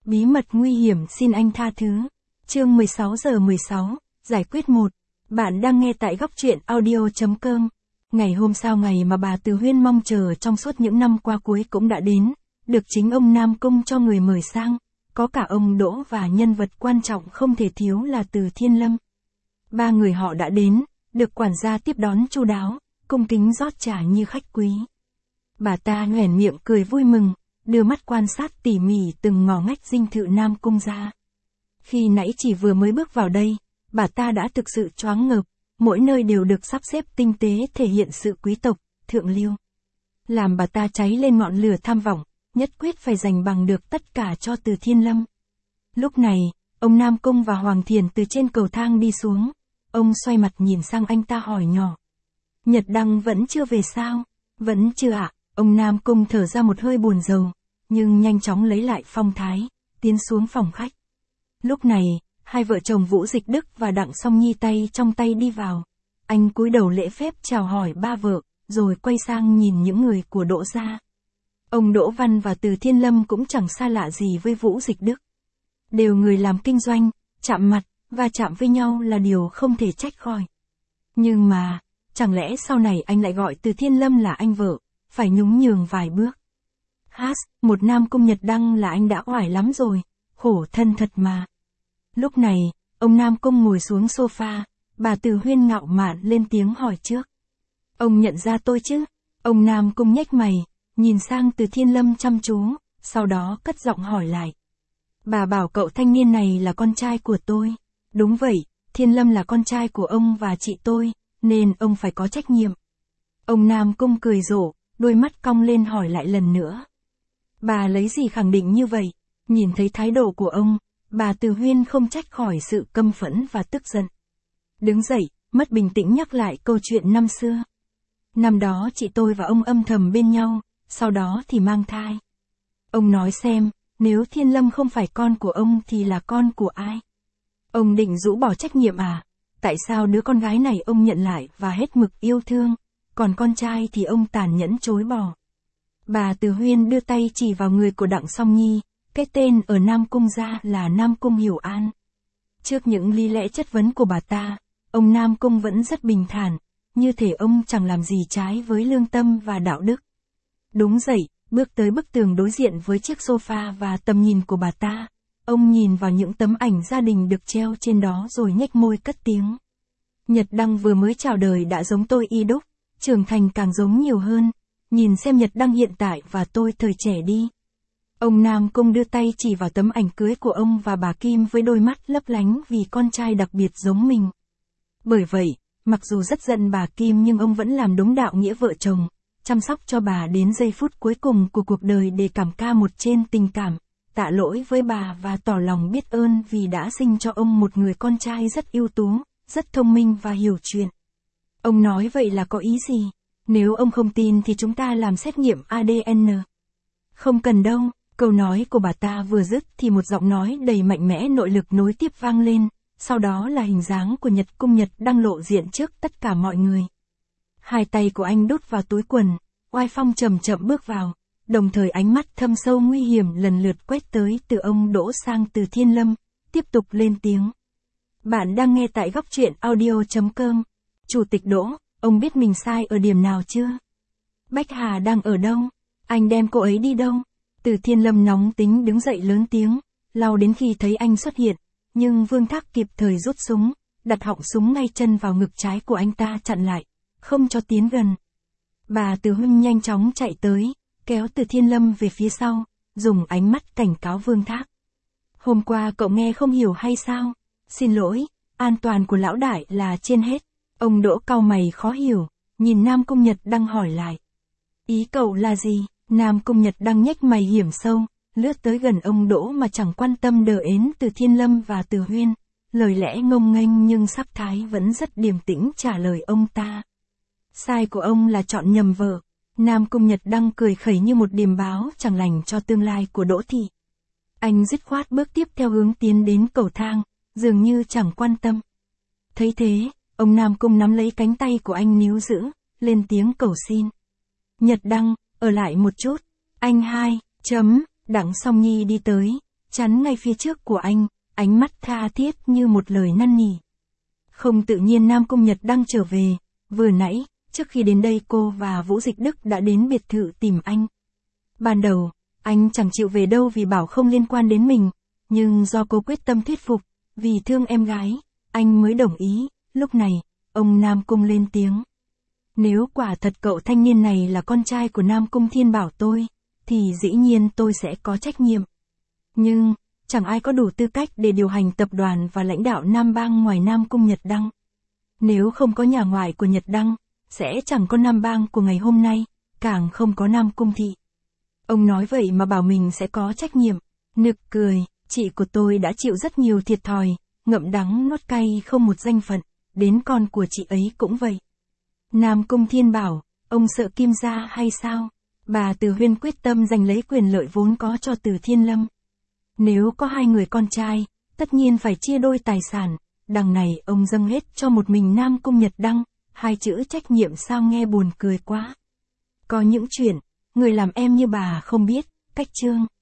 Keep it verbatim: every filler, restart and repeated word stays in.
Bí mật nguy hiểm xin anh tha thứ. Chương mười sáu giờ mười sáu, giải quyết một. Bạn đang nghe tại góc truyện audio.com. Ngày hôm sau ngày mà bà Từ Huyên mong chờ trong suốt những năm qua cuối cũng đã đến, được chính ông Nam Cung cho người mời sang, có cả ông Đỗ và nhân vật quan trọng không thể thiếu là Từ Thiên Lâm. Ba người họ đã đến, được quản gia tiếp đón chu đáo, cung kính rót trà như khách quý. Bà ta nhoẻn miệng cười vui mừng, đưa mắt quan sát tỉ mỉ từng ngõ ngách dinh thự Nam Cung ra. Khi nãy chỉ vừa mới bước vào đây, bà ta đã thực sự choáng ngợp, mỗi nơi đều được sắp xếp tinh tế thể hiện sự quý tộc, thượng lưu. Làm bà ta cháy lên ngọn lửa tham vọng, nhất quyết phải giành bằng được tất cả cho Từ Thiên Lâm. Lúc này, ông Nam Cung và Hoàng Thiền từ trên cầu thang đi xuống, ông xoay mặt nhìn sang anh ta hỏi nhỏ. Nhật Đăng vẫn chưa về sao? Vẫn chưa ạ, ông Nam Cung thở ra một hơi buồn rầu, nhưng nhanh chóng lấy lại phong thái, tiến xuống phòng khách. Lúc này, hai vợ chồng Vũ Dịch Đức và Đặng Song Nhi tay trong tay đi vào. Anh cúi đầu lễ phép chào hỏi ba vợ, rồi quay sang nhìn những người của Đỗ gia. Ông Đỗ Văn và Từ Thiên Lâm cũng chẳng xa lạ gì với Vũ Dịch Đức. Đều người làm kinh doanh, chạm mặt, và chạm với nhau là điều không thể trách khỏi. Nhưng mà, chẳng lẽ sau này anh lại gọi Từ Thiên Lâm là anh vợ, phải nhún nhường vài bước. Hát, một Nam Cung Nhật Đăng là anh đã oải lắm rồi, khổ thân thật mà. Lúc này, ông Nam Cung ngồi xuống sofa, bà Từ Huyên ngạo mạn lên tiếng hỏi trước. Ông nhận ra tôi chứ? Ông Nam Cung nhếch mày, nhìn sang Từ Thiên Lâm chăm chú, sau đó cất giọng hỏi lại. Bà bảo cậu thanh niên này là con trai của tôi. Đúng vậy, Thiên Lâm là con trai của ông và chị tôi, nên ông phải có trách nhiệm. Ông Nam Cung cười rộ, đôi mắt cong lên hỏi lại lần nữa. Bà lấy gì khẳng định như vậy? Nhìn thấy thái độ của ông, bà Từ Huyên không trách khỏi sự căm phẫn và tức giận. Đứng dậy, mất bình tĩnh nhắc lại câu chuyện năm xưa. Năm đó chị tôi và ông âm thầm bên nhau, sau đó thì mang thai. Ông nói xem, nếu Thiên Lâm không phải con của ông thì là con của ai? Ông định rũ bỏ trách nhiệm à? Tại sao đứa con gái này ông nhận lại và hết mực yêu thương, còn con trai thì ông tàn nhẫn chối bỏ? Bà Từ Huyên đưa tay chỉ vào người của Đặng Song Nhi, cái tên ở Nam Cung gia là Nam Cung Hiểu An. Trước những lý lẽ chất vấn của bà ta, ông Nam Cung vẫn rất bình thản, như thể ông chẳng làm gì trái với lương tâm và đạo đức. Đúng dậy, bước tới bức tường đối diện với chiếc sofa và tầm nhìn của bà ta, ông nhìn vào những tấm ảnh gia đình được treo trên đó rồi nhếch môi cất tiếng. Nhật Đăng vừa mới chào đời đã giống tôi y đúc, trưởng thành càng giống nhiều hơn, nhìn xem Nhật Đăng hiện tại và tôi thời trẻ đi. Ông Nam Cung đưa tay chỉ vào tấm ảnh cưới của ông và bà Kim với đôi mắt lấp lánh vì con trai đặc biệt giống mình. Bởi vậy, mặc dù rất giận bà Kim nhưng ông vẫn làm đúng đạo nghĩa vợ chồng, chăm sóc cho bà đến giây phút cuối cùng của cuộc đời để cảm ca một trên tình cảm, tạ lỗi với bà và tỏ lòng biết ơn vì đã sinh cho ông một người con trai rất ưu tú, rất thông minh và hiểu chuyện. Ông nói vậy là có ý gì? Nếu ông không tin thì chúng ta làm xét nghiệm a đê en. Không cần đâu. Câu nói của bà ta vừa dứt thì một giọng nói đầy mạnh mẽ nội lực nối tiếp vang lên, sau đó là hình dáng của Nhật Cung Nhật đang lộ diện trước tất cả mọi người. Hai tay của anh đút vào túi quần, oai phong chậm chậm bước vào, đồng thời ánh mắt thâm sâu nguy hiểm lần lượt quét tới từ ông Đỗ sang Từ Thiên Lâm, tiếp tục lên tiếng. Bạn đang nghe tại góc truyện audio.com. Chủ tịch Đỗ, ông biết mình sai ở điểm nào chưa? Bách Hà đang ở đâu? Anh đem cô ấy đi đâu? Từ Thiên Lâm nóng tính đứng dậy lớn tiếng, lau đến khi thấy anh xuất hiện, nhưng Vương Thác kịp thời rút súng, đặt họng súng ngay chân vào ngực trái của anh ta chặn lại, không cho tiến gần. Bà Từ Huyên nhanh chóng chạy tới, kéo Từ Thiên Lâm về phía sau, dùng ánh mắt cảnh cáo Vương Thác. Hôm qua cậu nghe không hiểu hay sao? Xin lỗi, an toàn của lão đại là trên hết. Ông Đỗ cau mày khó hiểu, nhìn Nam Cung Nhật đang hỏi lại. Ý cậu là gì? Nam Cung Nhật đang nhếch mày hiểm sâu, lướt tới gần ông Đỗ mà chẳng quan tâm đờ ến Từ Thiên Lâm và Từ Huyên, lời lẽ ngông nghênh nhưng sắc thái vẫn rất điềm tĩnh trả lời ông ta. Sai của ông là chọn nhầm vợ. Nam Cung Nhật đang cười khẩy như một điềm báo chẳng lành cho tương lai của Đỗ thị. Anh dứt khoát bước tiếp theo hướng tiến đến cầu thang, dường như chẳng quan tâm. Thấy thế, ông Nam Cung nắm lấy cánh tay của anh níu giữ, lên tiếng cầu xin. Nhật Đăng, ở lại một chút. Anh hai, chấm, Đặng Song Nhi đi tới, chắn ngay phía trước của anh, ánh mắt tha thiết như một lời năn nỉ. Không tự nhiên Nam Cung Nhật Đăng trở về, vừa nãy, trước khi đến đây cô và Vũ Dịch Đức đã đến biệt thự tìm anh. Ban đầu, anh chẳng chịu về đâu vì bảo không liên quan đến mình, nhưng do cô quyết tâm thuyết phục, vì thương em gái, anh mới đồng ý. Lúc này, ông Nam Cung lên tiếng. Nếu quả thật cậu thanh niên này là con trai của Nam Cung Thiên Bảo tôi, thì dĩ nhiên tôi sẽ có trách nhiệm. Nhưng, chẳng ai có đủ tư cách để điều hành tập đoàn và lãnh đạo Nam Bang ngoài Nam Cung Nhật Đăng. Nếu không có nhà ngoại của Nhật Đăng, sẽ chẳng có Nam Bang của ngày hôm nay, càng không có Nam Cung Thị. Ông nói vậy mà bảo mình sẽ có trách nhiệm. Nực cười, chị của tôi đã chịu rất nhiều thiệt thòi, ngậm đắng nuốt cay không một danh phận, đến con của chị ấy cũng vậy. Nam Cung Thiên bảo, ông sợ Kim gia hay sao? Bà Từ Huyên quyết tâm giành lấy quyền lợi vốn có cho Từ Thiên Lâm. Nếu có hai người con trai, tất nhiên phải chia đôi tài sản, đằng này ông dâng hết cho một mình Nam Cung Nhật Đăng, hai chữ trách nhiệm sao nghe buồn cười quá. Có những chuyện, người làm em như bà không biết, cách chương.